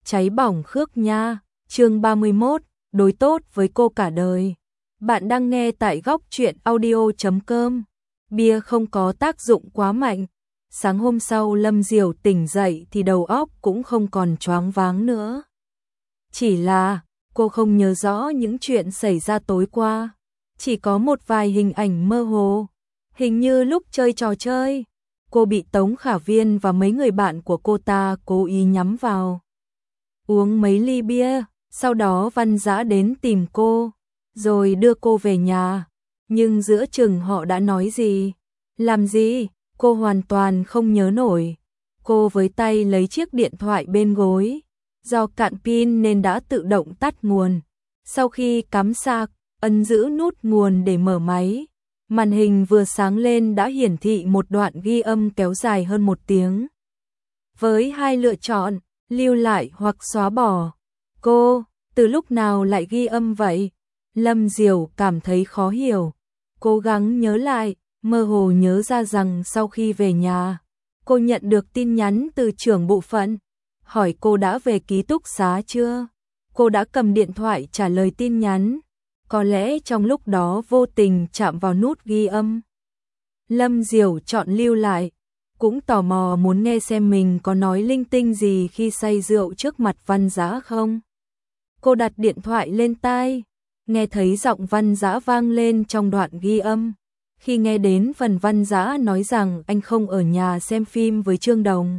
cháy bỏng Khước Nha, chương 31, đối tốt với cô cả đời. Bạn đang nghe tại góc truyện audio.com. Bia không có tác dụng quá mạnh. Sáng hôm sau Lâm Diều tỉnh dậy thì đầu óc cũng không còn choáng váng nữa. Chỉ là cô không nhớ rõ những chuyện xảy ra tối qua. Chỉ có một vài hình ảnh mơ hồ. Hình như lúc chơi trò chơi, cô bị Tống Khả Viên và mấy người bạn của cô ta cố ý nhắm vào. Uống mấy ly bia, sau đó Văn Dã đến tìm cô, rồi đưa cô về nhà. Nhưng giữa chừng họ đã nói gì, làm gì, cô hoàn toàn không nhớ nổi. Cô với tay lấy chiếc điện thoại bên gối, do cạn pin nên đã tự động tắt nguồn. Sau khi cắm sạc, ấn giữ nút nguồn để mở máy. Màn hình vừa sáng lên đã hiển thị một đoạn ghi âm kéo dài hơn 1 tiếng. Với hai lựa chọn, lưu lại hoặc xóa bỏ. Cô, từ lúc nào lại ghi âm vậy? Lâm Diều cảm thấy khó hiểu. Cố gắng nhớ lại, mơ hồ nhớ ra rằng sau khi về nhà, cô nhận được tin nhắn từ trưởng bộ phận. Hỏi cô đã về ký túc xá chưa? Cô đã cầm điện thoại trả lời tin nhắn. Có lẽ trong lúc đó vô tình chạm vào nút ghi âm. Lâm Diều chọn lưu lại, cũng tò mò muốn nghe xem mình có nói linh tinh gì khi say rượu trước mặt Văn Dã không. Cô đặt điện thoại lên tai, nghe thấy giọng Văn Dã vang lên trong đoạn ghi âm. Khi nghe đến phần Văn Dã nói rằng anh không ở nhà xem phim với Trương Đồng,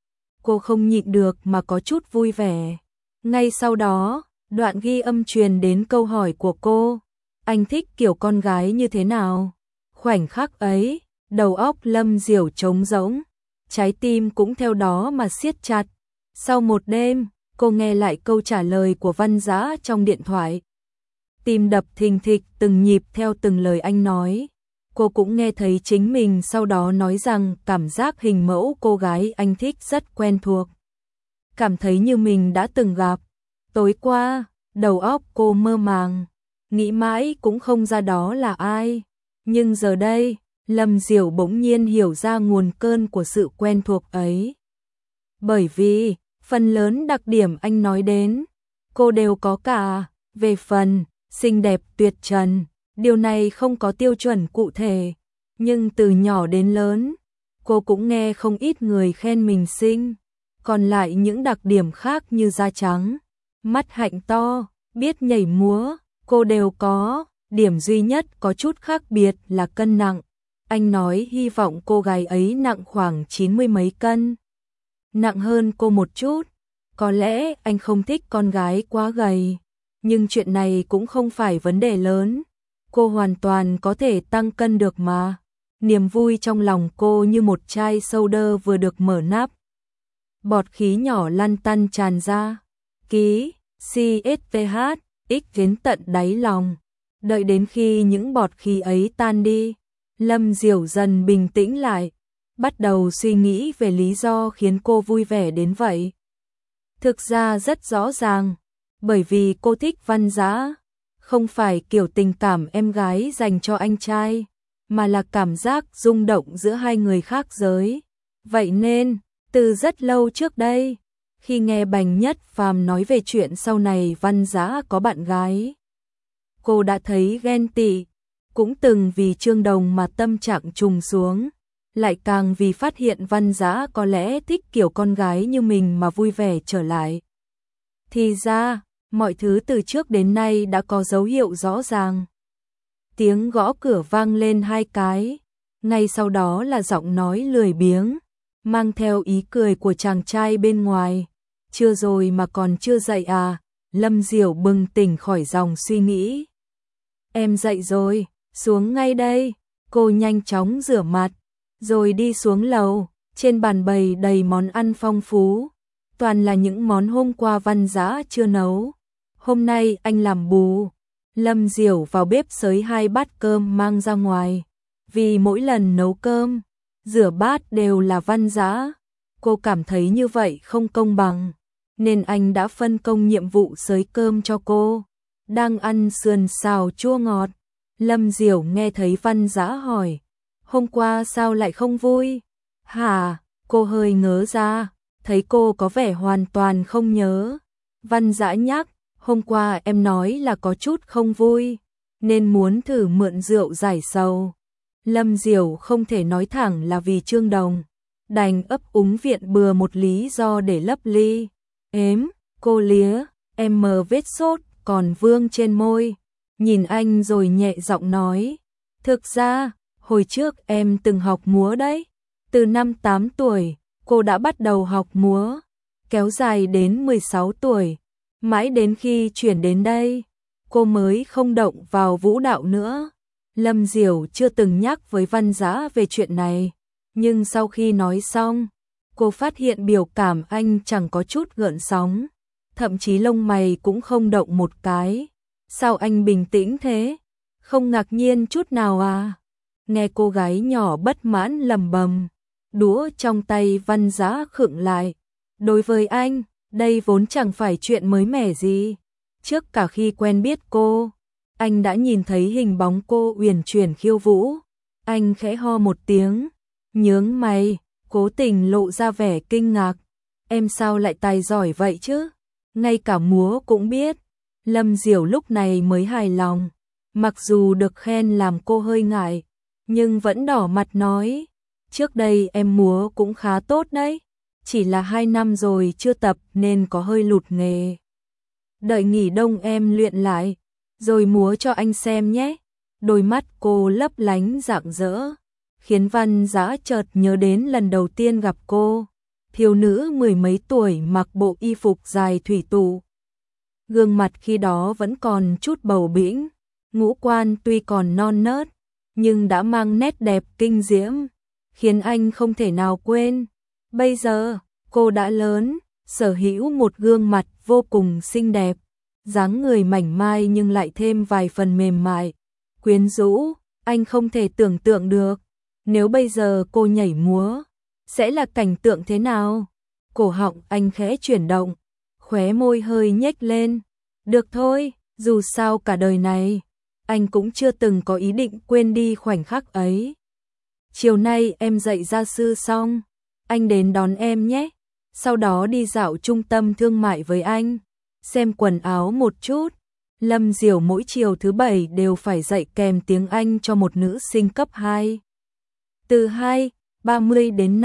cô không nhịn được mà có chút vui vẻ. Ngay sau đó, đoạn ghi âm truyền đến câu hỏi của cô, anh thích kiểu con gái như thế nào? Khoảnh khắc ấy, đầu óc Lâm Diều trống rỗng, trái tim cũng theo đó mà siết chặt. Sau một đêm, cô nghe lại câu trả lời của Văn Dã trong điện thoại. Tim đập thình thịch từng nhịp theo từng lời anh nói. Cô cũng nghe thấy chính mình sau đó nói rằng cảm giác hình mẫu cô gái anh thích rất quen thuộc. Cảm thấy như mình đã từng gặp. Tối qua, đầu óc cô mơ màng, nghĩ mãi cũng không ra đó là ai. Nhưng giờ đây, Lâm Diều bỗng nhiên hiểu ra nguồn cơn của sự quen thuộc ấy. Bởi vì, phần lớn đặc điểm anh nói đến, cô đều có cả. Về phần, xinh đẹp tuyệt trần, điều này không có tiêu chuẩn cụ thể. Nhưng từ nhỏ đến lớn, cô cũng nghe không ít người khen mình xinh. Còn lại những đặc điểm khác như da trắng, mắt hạnh to, biết nhảy múa, cô đều có. Điểm duy nhất có chút khác biệt là cân nặng. Anh nói hy vọng cô gái ấy nặng khoảng 90 mấy cân. Nặng hơn cô một chút. Có lẽ anh không thích con gái quá gầy. Nhưng chuyện này cũng không phải vấn đề lớn. Cô hoàn toàn có thể tăng cân được mà. Niềm vui trong lòng cô như một chai soda vừa được mở nắp. Bọt khí nhỏ lăn tăn tràn ra. Ký, CSVH, X đến tận đáy lòng. Đợi đến khi những bọt khí ấy tan đi, Lâm Diều dần bình tĩnh lại, bắt đầu suy nghĩ về lý do khiến cô vui vẻ đến vậy. Thực ra rất rõ ràng, bởi vì cô thích Văn Dã, không phải kiểu tình cảm em gái dành cho anh trai, mà là cảm giác rung động giữa hai người khác giới. Vậy nên, từ rất lâu trước đây, khi nghe Bành Nhất Phàm nói về chuyện sau này Văn Dã có bạn gái, cô đã thấy ghen tị, cũng từng vì Trương Đồng mà tâm trạng trùng xuống, lại càng vì phát hiện Văn Dã có lẽ thích kiểu con gái như mình mà vui vẻ trở lại. Thì ra, mọi thứ từ trước đến nay đã có dấu hiệu rõ ràng. Tiếng gõ cửa vang lên 2 cái, ngay sau đó là giọng nói lười biếng, mang theo ý cười của chàng trai bên ngoài. Chưa rồi mà còn chưa dậy à? Lâm Diều bừng tỉnh khỏi dòng suy nghĩ. Em dậy rồi, xuống ngay đây. Cô nhanh chóng rửa mặt, rồi đi xuống lầu. Trên bàn bày đầy món ăn phong phú, toàn là những món hôm qua Văn Dã chưa nấu. Hôm nay anh làm bù. Lâm Diều vào bếp xới 2 bát cơm mang ra ngoài. Vì mỗi lần nấu cơm, rửa bát đều là Văn Dã. Cô cảm thấy như vậy không công bằng, nên anh đã phân công nhiệm vụ xới cơm cho cô. Đang ăn sườn xào chua ngọt, Lâm Diều nghe thấy Văn Dã hỏi, hôm qua sao lại không vui? Hả? Cô hơi ngớ ra, thấy cô có vẻ hoàn toàn không nhớ. Văn Dã nhắc, hôm qua em nói là có chút không vui, nên muốn thử mượn rượu giải sầu. Lâm Diểu không thể nói thẳng là vì Trương Đồng, đành ấp úng viện bừa một lý do để lấp ly. Ếm, cô lía, em mờ vết sốt còn vương trên môi. Nhìn anh rồi nhẹ giọng nói, thực ra, hồi trước em từng học múa đấy. Từ năm 8 tuổi, cô đã bắt đầu học múa, kéo dài đến 16 tuổi. Mãi đến khi chuyển đến đây, cô mới không động vào vũ đạo nữa. Lâm Diểu chưa từng nhắc với Văn Dã về chuyện này, nhưng sau khi nói xong, cô phát hiện biểu cảm anh chẳng có chút gợn sóng, thậm chí lông mày cũng không động một cái. Sao anh bình tĩnh thế? Không ngạc nhiên chút nào à? Nghe cô gái nhỏ bất mãn lầm bầm, đũa trong tay Văn Dã khựng lại. Đối với anh, đây vốn chẳng phải chuyện mới mẻ gì. Trước cả khi quen biết cô, anh đã nhìn thấy hình bóng cô uyển chuyển khiêu vũ. Anh khẽ ho một tiếng, nhướng mày, cố tình lộ ra vẻ kinh ngạc. Em sao lại tài giỏi vậy chứ? Ngay cả múa cũng biết. Lâm Diểu lúc này mới hài lòng. Mặc dù được khen làm cô hơi ngại, nhưng vẫn đỏ mặt nói, trước đây em múa cũng khá tốt đấy. Chỉ là 2 năm rồi chưa tập nên có hơi lụt nghề. Đợi nghỉ đông em luyện lại, rồi múa cho anh xem nhé. Đôi mắt cô lấp lánh rạng rỡ, khiến Văn Dã chợt nhớ đến lần đầu tiên gặp cô. Thiếu nữ 10 mấy tuổi mặc bộ y phục dài thủy tụ. Gương mặt khi đó vẫn còn chút bầu bĩnh, ngũ quan tuy còn non nớt, nhưng đã mang nét đẹp kinh diễm, khiến anh không thể nào quên. Bây giờ, cô đã lớn, sở hữu một gương mặt vô cùng xinh đẹp, dáng người mảnh mai nhưng lại thêm vài phần mềm mại, quyến rũ. Anh không thể tưởng tượng được, nếu bây giờ cô nhảy múa, sẽ là cảnh tượng thế nào. Cổ họng anh khẽ chuyển động, khóe môi hơi nhếch lên. Được thôi, dù sao cả đời này, anh cũng chưa từng có ý định quên đi khoảnh khắc ấy. Chiều nay em dạy gia sư xong, anh đến đón em nhé. Sau đó đi dạo trung tâm thương mại với anh, xem quần áo một chút. Lâm Diểu mỗi chiều thứ 7 đều phải dạy kèm tiếng Anh cho một nữ sinh cấp 2. Từ 2:30 đến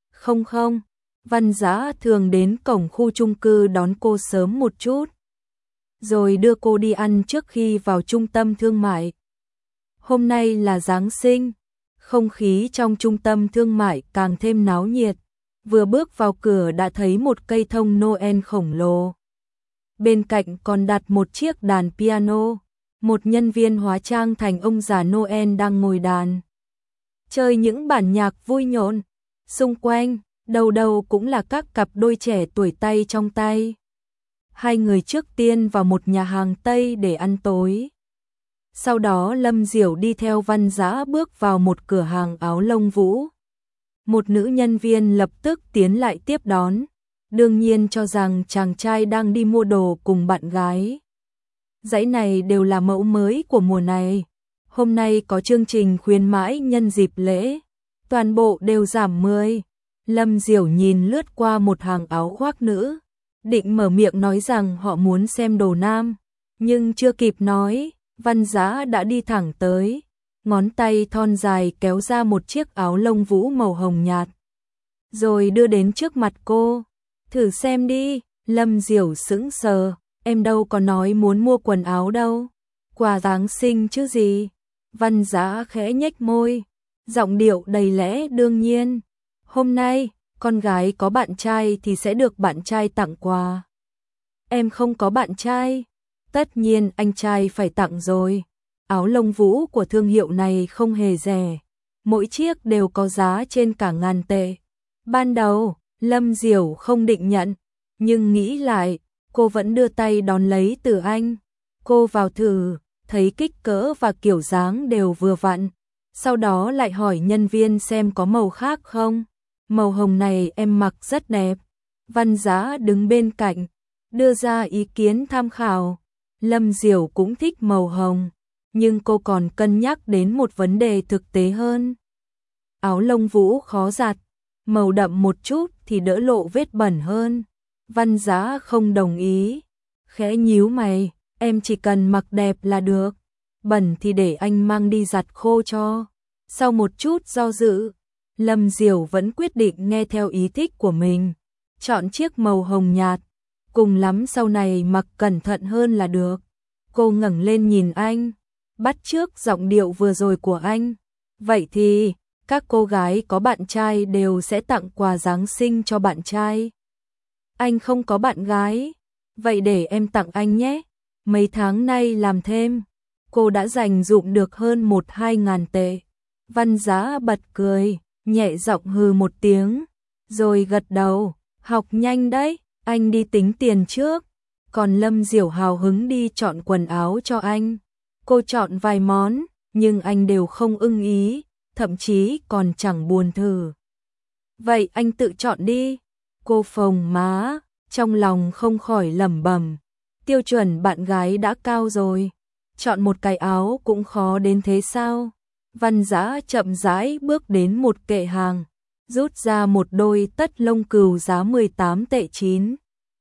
5:00, Văn Dã thường đến cổng khu chung cư đón cô sớm một chút, rồi đưa cô đi ăn trước khi vào trung tâm thương mại. Hôm nay là Giáng sinh, không khí trong trung tâm thương mại càng thêm náo nhiệt. Vừa bước vào cửa đã thấy một cây thông Noel khổng lồ. Bên cạnh còn đặt một chiếc đàn piano, một nhân viên hóa trang thành ông già Noel đang ngồi đàn, chơi những bản nhạc vui nhộn. Xung quanh, đầu đầu cũng là các cặp đôi trẻ tuổi tay trong tay. Hai người trước tiên vào một nhà hàng Tây để ăn tối. Sau đó Lâm Diểu đi theo Văn Dã bước vào một cửa hàng áo lông vũ. Một nữ nhân viên lập tức tiến lại tiếp đón, đương nhiên cho rằng chàng trai đang đi mua đồ cùng bạn gái. Dãy này đều là mẫu mới của mùa này. Hôm nay có chương trình khuyến mãi nhân dịp lễ, toàn bộ đều giảm 10. Lâm Diểu nhìn lướt qua một hàng áo khoác nữ, định mở miệng nói rằng họ muốn xem đồ nam, nhưng chưa kịp nói, Văn Dã đã đi thẳng tới, ngón tay thon dài kéo ra một chiếc áo lông vũ màu hồng nhạt, rồi đưa đến trước mặt cô. Thử xem đi. Lâm Diểu sững sờ, em đâu có nói muốn mua quần áo đâu, quà Giáng sinh chứ gì. Văn Dã khẽ nhếch môi, giọng điệu đầy lẽ đương nhiên. Hôm nay, con gái có bạn trai thì sẽ được bạn trai tặng quà. Em không có bạn trai, tất nhiên anh trai phải tặng rồi. Áo lông vũ của thương hiệu này không hề rẻ, mỗi chiếc đều có giá trên cả 1000 tệ. Ban đầu, Lâm Diểu không định nhận, nhưng nghĩ lại, cô vẫn đưa tay đón lấy từ anh. Cô vào thử, thấy kích cỡ và kiểu dáng đều vừa vặn, sau đó lại hỏi nhân viên xem có màu khác không. Màu hồng này em mặc rất đẹp. Văn Dã đứng bên cạnh, đưa ra ý kiến tham khảo. Lâm Diểu cũng thích màu hồng, nhưng cô còn cân nhắc đến một vấn đề thực tế hơn. Áo lông vũ khó giặt, màu đậm một chút thì đỡ lộ vết bẩn hơn. Văn Giá không đồng ý, khẽ nhíu mày, em chỉ cần mặc đẹp là được, bẩn thì để anh mang đi giặt khô cho. Sau một chút do dự, Lâm Diểu vẫn quyết định nghe theo ý thích của mình, chọn chiếc màu hồng nhạt, cùng lắm sau này mặc cẩn thận hơn là được. Cô ngẩng lên nhìn anh, bắt chước giọng điệu vừa rồi của anh. Vậy thì, các cô gái có bạn trai đều sẽ tặng quà Giáng sinh cho bạn trai. Anh không có bạn gái, vậy để em tặng anh nhé. Mấy tháng nay làm thêm, cô đã dành dụm được hơn 1-2 ngàn tệ. Văn Giá bật cười, nhẹ giọng hừ một tiếng, rồi gật đầu, học nhanh đấy, anh đi tính tiền trước. Còn Lâm Diểu hào hứng đi chọn quần áo cho anh. Cô chọn vài món, nhưng anh đều không ưng ý, thậm chí còn chẳng buồn thử. Vậy anh tự chọn đi. Cô phồng má, trong lòng không khỏi lẩm bẩm. Tiêu chuẩn bạn gái đã cao rồi, chọn một cái áo cũng khó đến thế sao? Văn Giá chậm rãi bước đến một kệ hàng, rút ra một đôi tất lông cừu giá 18 tệ 9.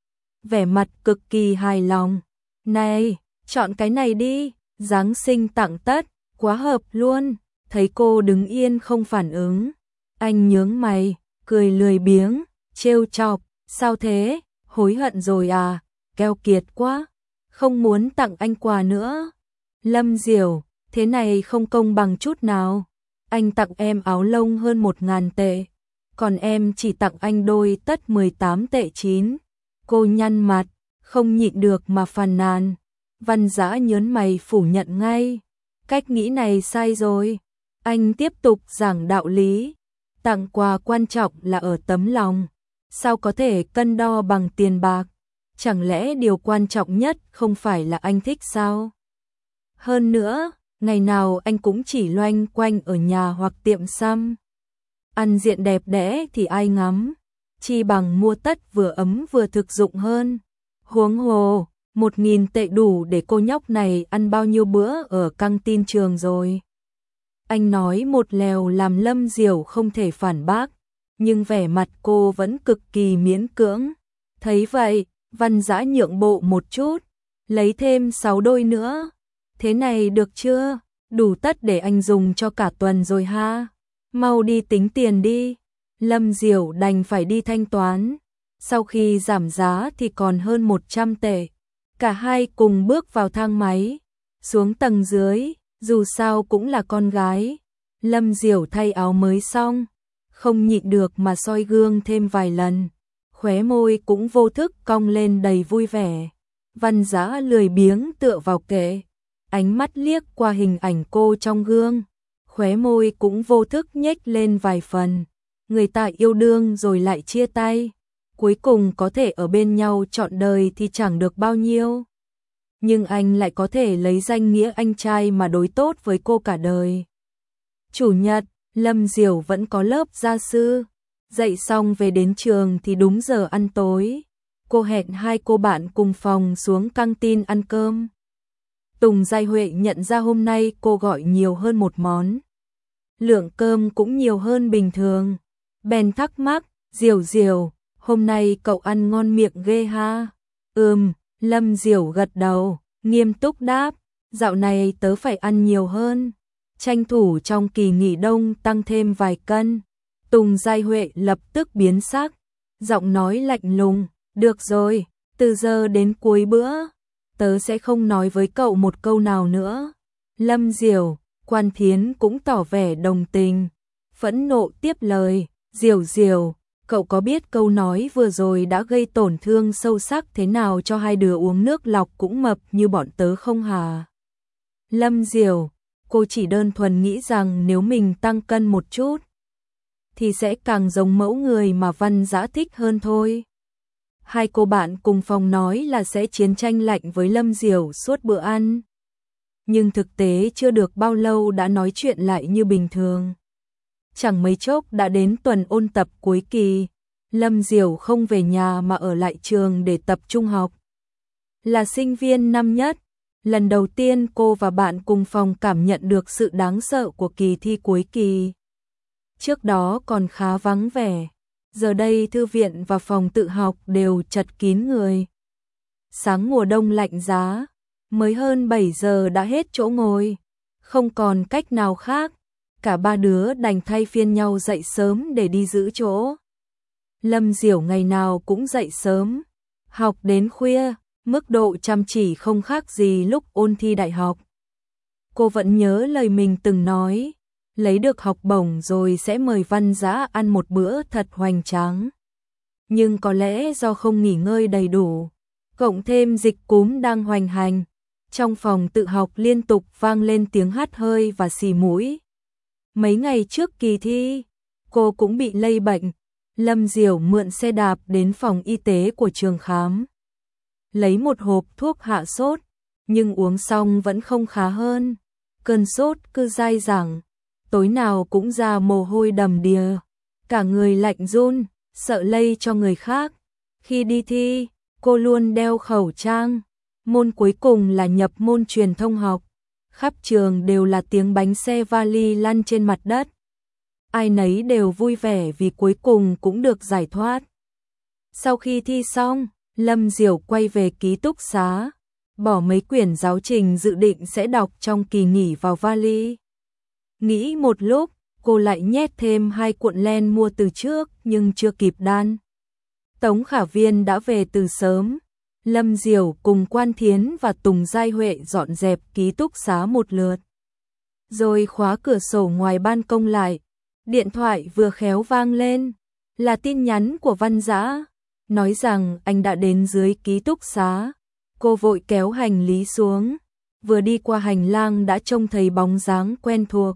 Vẻ mặt cực kỳ hài lòng. Này, chọn cái này đi, Giáng sinh tặng tất, quá hợp luôn. Thấy cô đứng yên không phản ứng, anh nhướng mày, cười lười biếng, trêu chọc, sao thế, hối hận rồi à, keo kiệt quá, không muốn tặng anh quà nữa. Lâm Diểu, thế này không công bằng chút nào, anh tặng em áo lông hơn 1.000 tệ, còn em chỉ tặng anh đôi tất 18 tệ 9. Cô nhăn mặt, không nhịn được mà phàn nàn. Văn Giá nhớn mày phủ nhận ngay, cách nghĩ này sai rồi. Anh tiếp tục giảng đạo lý, tặng quà quan trọng là ở tấm lòng, sao có thể cân đo bằng tiền bạc, chẳng lẽ điều quan trọng nhất không phải là anh thích sao? Hơn nữa, ngày nào anh cũng chỉ loanh quanh ở nhà hoặc tiệm xăm. Ăn diện đẹp đẽ thì ai ngắm, chi bằng mua tất vừa ấm vừa thực dụng hơn. Huống hồ, 1.000 tệ đủ để cô nhóc này ăn bao nhiêu bữa ở căng tin trường rồi. Anh nói một lèo làm Lâm Diểu không thể phản bác, nhưng vẻ mặt cô vẫn cực kỳ miễn cưỡng. Thấy vậy, Văn Giá nhượng bộ một chút, lấy thêm 6 đôi nữa. Thế này được chưa? Đủ tất để anh dùng cho cả tuần rồi ha. Mau đi tính tiền đi. Lâm Diểu đành phải đi thanh toán. Sau khi giảm giá thì còn hơn 100 tệ. Cả hai cùng bước vào thang máy, xuống tầng dưới, dù sao cũng là con gái. Lâm Diểu thay áo mới xong, không nhịn được mà soi gương thêm vài lần, khóe môi cũng vô thức cong lên đầy vui vẻ. Văn Giá lười biếng tựa vào kệ, ánh mắt liếc qua hình ảnh cô trong gương, khóe môi cũng vô thức nhếch lên vài phần. Người ta yêu đương rồi lại chia tay, cuối cùng có thể ở bên nhau trọn đời thì chẳng được bao nhiêu. Nhưng anh lại có thể lấy danh nghĩa anh trai mà đối tốt với cô cả đời. Chủ nhật, Lâm Diểu vẫn có lớp gia sư. Dạy xong về đến trường thì đúng giờ ăn tối. Cô hẹn hai cô bạn cùng phòng xuống căng tin ăn cơm. Tùng Giai Huệ nhận ra hôm nay cô gọi nhiều hơn một món. Lượng cơm cũng nhiều hơn bình thường. Bèn thắc mắc, Diểu Diểu, hôm nay cậu ăn ngon miệng ghê ha. Lâm Diểu gật đầu, nghiêm túc đáp, dạo này tớ phải ăn nhiều hơn, tranh thủ trong kỳ nghỉ đông tăng thêm vài cân. Tùng Giai Huệ lập tức biến sắc, giọng nói lạnh lùng, được rồi, từ giờ đến cuối bữa, tớ sẽ không nói với cậu một câu nào nữa. Lâm Diểu, Quan Thiến cũng tỏ vẻ đồng tình, phẫn nộ tiếp lời, Diểu Diểu, cậu có biết câu nói vừa rồi đã gây tổn thương sâu sắc thế nào cho hai đứa uống nước lọc cũng mập như bọn tớ không hả? Lâm Diểu, cô chỉ đơn thuần nghĩ rằng nếu mình tăng cân một chút thì sẽ càng giống mẫu người mà Văn Giá thích hơn thôi. Hai cô bạn cùng phòng nói là sẽ chiến tranh lạnh với Lâm Diểu suốt bữa ăn. Nhưng thực tế chưa được bao lâu đã nói chuyện lại như bình thường. Chẳng mấy chốc đã đến tuần ôn tập cuối kỳ, Lâm Diểu không về nhà mà ở lại trường để tập trung học. Là sinh viên năm nhất, lần đầu tiên cô và bạn cùng phòng cảm nhận được sự đáng sợ của kỳ thi cuối kỳ. Trước đó còn khá vắng vẻ, Giờ đây thư viện và phòng tự học đều chật kín người. Sáng mùa đông lạnh giá, mới hơn 7 giờ đã hết chỗ ngồi, không còn cách nào khác, cả ba đứa đành thay phiên nhau dậy sớm để đi giữ chỗ. Lâm Diểu ngày nào cũng dậy sớm, học đến khuya, mức độ chăm chỉ không khác gì lúc ôn thi đại học. Cô vẫn nhớ lời mình từng nói, lấy được học bổng rồi sẽ mời Văn Dã ăn một bữa thật hoành tráng. Nhưng có lẽ do không nghỉ ngơi đầy đủ, cộng thêm dịch cúm đang hoành hành, trong phòng tự học liên tục vang lên tiếng hắt hơi và xì mũi. Mấy ngày trước kỳ thi, cô cũng bị lây bệnh. Lâm Diểu mượn xe đạp đến phòng y tế của trường khám, lấy một hộp thuốc hạ sốt, nhưng uống xong vẫn không khá hơn. Cơn sốt cứ dai dẳng, tối nào cũng ra mồ hôi đầm đìa, cả người lạnh run, sợ lây cho người khác. Khi đi thi, cô luôn đeo khẩu trang. Môn cuối cùng là nhập môn truyền thông học. Khắp trường đều là tiếng bánh xe vali lăn trên mặt đất. Ai nấy đều vui vẻ vì cuối cùng cũng được giải thoát. Sau khi thi xong, Lâm Diểu quay về ký túc xá, bỏ mấy quyển giáo trình dự định sẽ đọc trong kỳ nghỉ vào vali. Nghĩ một lúc, cô lại nhét thêm 2 cuộn len mua từ trước nhưng chưa kịp đan. Tống Khả Viên đã về từ sớm. Lâm Diểu cùng Quan Thiến và Tùng Giai Huệ dọn dẹp ký túc xá một lượt, rồi khóa cửa sổ ngoài ban công lại. Điện thoại vừa khéo vang lên, là tin nhắn của Văn Dã, nói rằng anh đã đến dưới ký túc xá. Cô vội kéo hành lý xuống, vừa đi qua hành lang đã trông thấy bóng dáng quen thuộc.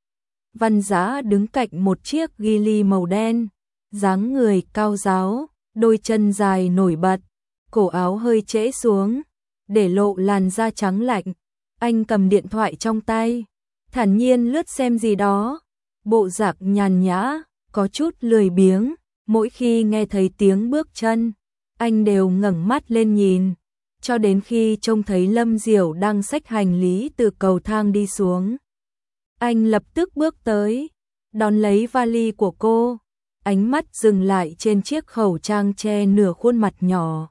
Văn Dã đứng cạnh một chiếc ghi ly màu đen, dáng người cao ráo, đôi chân dài nổi bật, cổ áo hơi trễ xuống, để lộ làn da trắng lạnh. Anh cầm điện thoại trong tay, thản nhiên lướt xem gì đó, bộ dạng nhàn nhã, có chút lười biếng. Mỗi khi nghe thấy tiếng bước chân, anh đều ngẩng mắt lên nhìn, cho đến khi trông thấy Lâm Diểu đang xách hành lý từ cầu thang đi xuống. Anh lập tức bước tới, đón lấy vali của cô, ánh mắt dừng lại trên chiếc khẩu trang che nửa khuôn mặt nhỏ.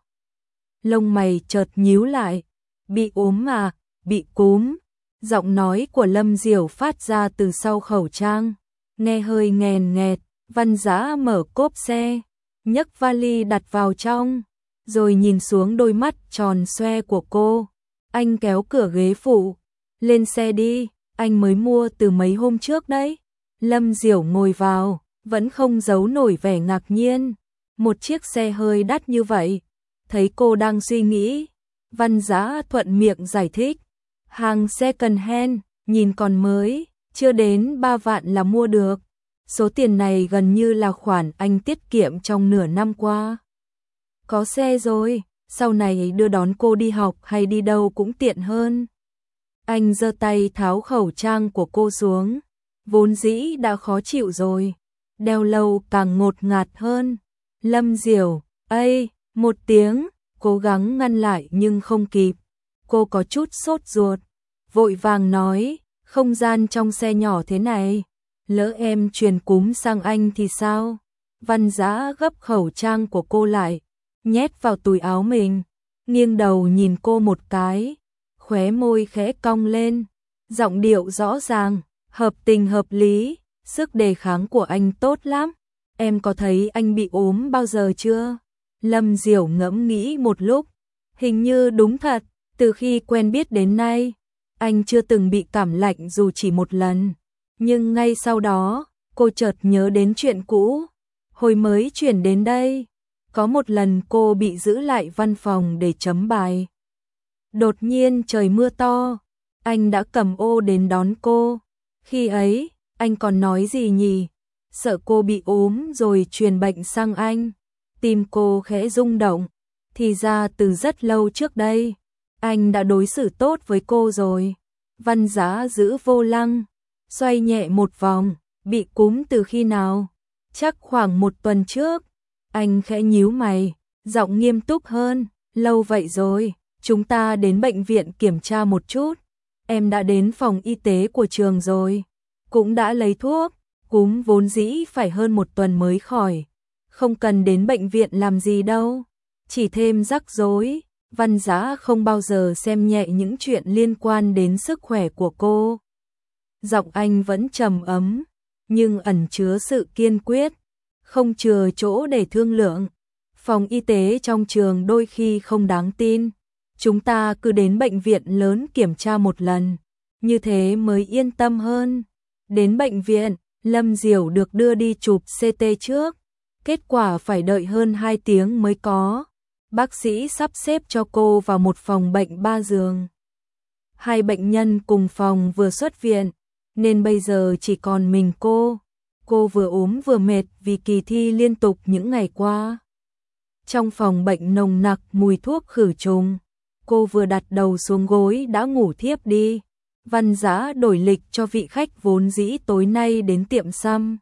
Lông mày chợt nhíu lại, bị ốm à, bị cúm. Giọng nói của Lâm Diểu phát ra từ sau khẩu trang, nghe hơi nghèn nghẹt. Văn Dã mở cốp xe, nhấc vali đặt vào trong, rồi nhìn xuống đôi mắt tròn xoe của cô. Anh kéo cửa ghế phụ, lên xe đi, anh mới mua từ mấy hôm trước đấy. Lâm Diểu ngồi vào, vẫn không giấu nổi vẻ ngạc nhiên. Một chiếc xe hơi đắt như vậy. Thấy cô đang suy nghĩ, Văn Dã thuận miệng giải thích. Hàng second hand, nhìn còn mới, chưa đến 3 vạn là mua được. Số tiền này gần như là khoản anh tiết kiệm trong nửa năm qua. Có xe rồi, sau này đưa đón cô đi học hay đi đâu cũng tiện hơn. Anh giơ tay tháo khẩu trang của cô xuống, vốn dĩ đã khó chịu rồi, đeo lâu càng ngột ngạt hơn. Lâm Diểu, ây, một tiếng, cố gắng ngăn lại nhưng không kịp. Cô có chút sốt ruột, vội vàng nói, không gian trong xe nhỏ thế này, lỡ em truyền cúm sang anh thì sao? Văn Dã gấp khẩu trang của cô lại, nhét vào túi áo mình, nghiêng đầu nhìn cô một cái, khóe môi khẽ cong lên, giọng điệu rõ ràng, hợp tình hợp lý, sức đề kháng của anh tốt lắm. Em có thấy anh bị ốm bao giờ chưa? Lâm Diểu ngẫm nghĩ một lúc, hình như đúng thật, từ khi quen biết đến nay, anh chưa từng bị cảm lạnh dù chỉ một lần. Nhưng ngay sau đó, cô chợt nhớ đến chuyện cũ. Hồi mới chuyển đến đây, có một lần cô bị giữ lại văn phòng để chấm bài. Đột nhiên trời mưa to, anh đã cầm ô đến đón cô. Khi ấy, anh còn nói gì nhỉ? Sợ cô bị ốm rồi truyền bệnh sang anh. Tim cô khẽ rung động. Thì ra từ rất lâu trước đây, anh đã đối xử tốt với cô rồi. Văn Dã giữ vô lăng, xoay nhẹ một vòng, bị cúm từ khi nào? Chắc khoảng 1 tuần trước. Anh khẽ nhíu mày, giọng nghiêm túc hơn, lâu vậy rồi, chúng ta đến bệnh viện kiểm tra một chút. Em đã đến phòng y tế của trường rồi, cũng đã lấy thuốc, cúm vốn dĩ phải hơn 1 tuần mới khỏi. Không cần đến bệnh viện làm gì đâu, chỉ thêm rắc rối. Văn Dã không bao giờ xem nhẹ những chuyện liên quan đến sức khỏe của cô. Giọng anh vẫn trầm ấm, nhưng ẩn chứa sự kiên quyết, không chừa chỗ để thương lượng. Phòng y tế trong trường đôi khi không đáng tin. Chúng ta cứ đến bệnh viện lớn kiểm tra một lần, như thế mới yên tâm hơn. Đến bệnh viện, Lâm Diểu được đưa đi chụp CT trước. Kết quả phải đợi hơn 2 tiếng mới có. Bác sĩ sắp xếp cho cô vào một phòng bệnh 3 giường. 2 bệnh nhân cùng phòng vừa xuất viện, nên bây giờ chỉ còn mình cô. Cô vừa ốm vừa mệt vì kỳ thi liên tục những ngày qua. Trong phòng bệnh nồng nặc mùi thuốc khử trùng, cô vừa đặt đầu xuống gối đã ngủ thiếp đi. Văn Dã đổi lịch cho vị khách vốn dĩ tối nay đến tiệm xăm,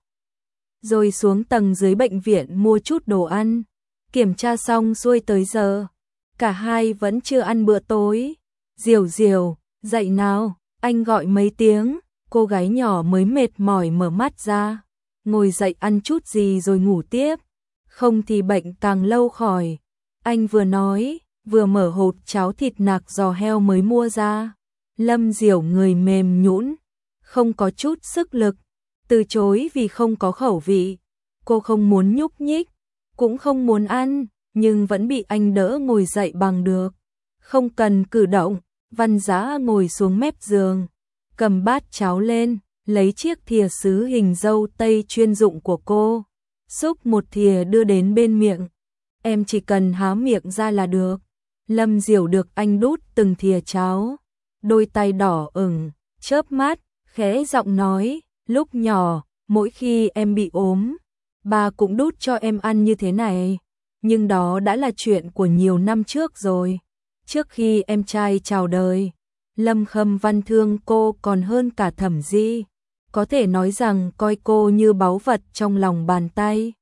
rồi xuống tầng dưới bệnh viện mua chút đồ ăn. Kiểm tra xong xuôi tới giờ, cả hai vẫn chưa ăn bữa tối. Diểu Diểu, dậy nào, anh gọi mấy tiếng. Cô gái nhỏ mới mệt mỏi mở mắt ra, ngồi dậy ăn chút gì rồi ngủ tiếp, không thì bệnh càng lâu khỏi. Anh vừa nói, vừa mở hộp cháo thịt nạc giò heo mới mua ra. Lâm Diểu người mềm nhũn, không có chút sức lực, từ chối vì không có khẩu vị. Cô không muốn nhúc nhích, cũng không muốn ăn, nhưng vẫn bị anh đỡ ngồi dậy bằng được. Không cần cử động. Văn Dã ngồi xuống mép giường, cầm bát cháo lên, lấy chiếc thìa sứ hình dâu tây chuyên dụng của cô, xúc một thìa đưa đến bên miệng. Em chỉ cần há miệng ra là được. Lâm Diểu được anh đút từng thìa cháo, đôi tay đỏ ửng, chớp mắt, khẽ giọng nói, lúc nhỏ, mỗi khi em bị ốm, bà cũng đút cho em ăn như thế này, nhưng đó đã là chuyện của nhiều năm trước rồi. Trước khi em trai chào đời, Lâm Khâm Văn thương cô còn hơn cả Thẩm Di, có thể nói rằng coi cô như báu vật trong lòng bàn tay.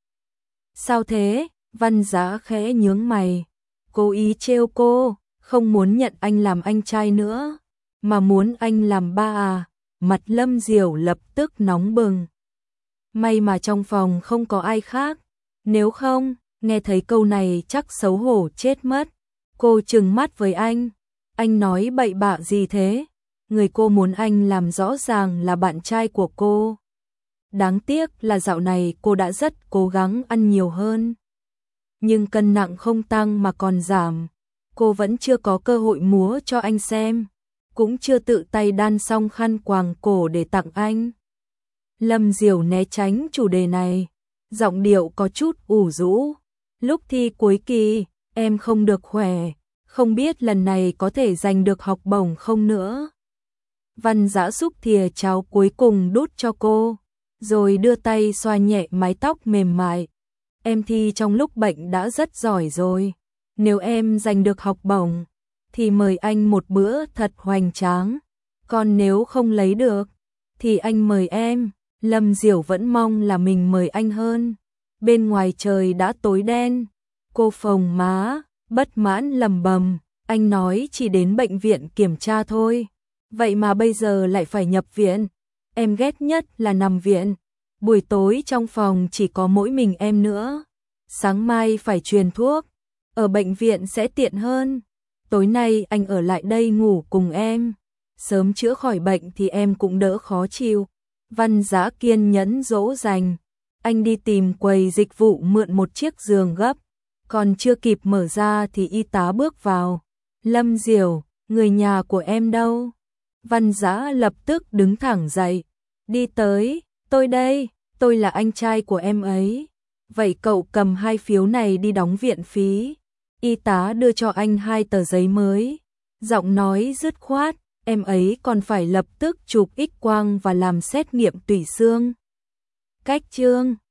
Sao thế? Văn Dã khẽ nhướng mày, cố ý trêu cô, không muốn nhận anh làm anh trai nữa, mà muốn anh làm ba à? Mặt Lâm Diểu lập tức nóng bừng. May mà trong phòng không có ai khác, nếu không, nghe thấy câu này chắc xấu hổ chết mất. Cô trừng mắt với anh nói bậy bạ gì thế? Người cô muốn anh làm rõ ràng là bạn trai của cô. Đáng tiếc là dạo này cô đã rất cố gắng ăn nhiều hơn, nhưng cân nặng không tăng mà còn giảm. Cô vẫn chưa có cơ hội múa cho anh xem, cũng chưa tự tay đan xong khăn quàng cổ để tặng anh. Lâm Diểu né tránh chủ đề này, giọng điệu có chút ủ rũ. Lúc thi cuối kỳ, em không được khỏe, không biết lần này có thể giành được học bổng không nữa. Văn Dã xúc thìa cháo cuối cùng đút cho cô, rồi đưa tay xoa nhẹ mái tóc mềm mại. Em thi trong lúc bệnh đã rất giỏi rồi, nếu em giành được học bổng, thì mời anh một bữa thật hoành tráng, còn nếu không lấy được, thì anh mời em. Lâm Diểu vẫn mong là mình mời anh hơn. Bên ngoài trời đã tối đen, cô phồng má, bất mãn lầm bầm, anh nói chỉ đến bệnh viện kiểm tra thôi, vậy mà bây giờ lại phải nhập viện. Em ghét nhất là nằm viện, buổi tối trong phòng chỉ có mỗi mình em nữa. Sáng mai phải truyền thuốc, ở bệnh viện sẽ tiện hơn. Tối nay anh ở lại đây ngủ cùng em, sớm chữa khỏi bệnh thì em cũng đỡ khó chịu. Văn Dã kiên nhẫn dỗ dành, anh đi tìm quầy dịch vụ mượn một chiếc giường gấp, còn chưa kịp mở ra thì y tá bước vào. Lâm Diểu, người nhà của em đâu? Văn Dã lập tức đứng thẳng dậy, đi tới, tôi đây, tôi là anh trai của em ấy. Vậy cậu cầm 2 phiếu này đi đóng viện phí. Y tá đưa cho anh 2 tờ giấy mới, giọng nói dứt khoát. Em ấy còn phải lập tức chụp X quang và làm xét nghiệm tủy xương. Cách chương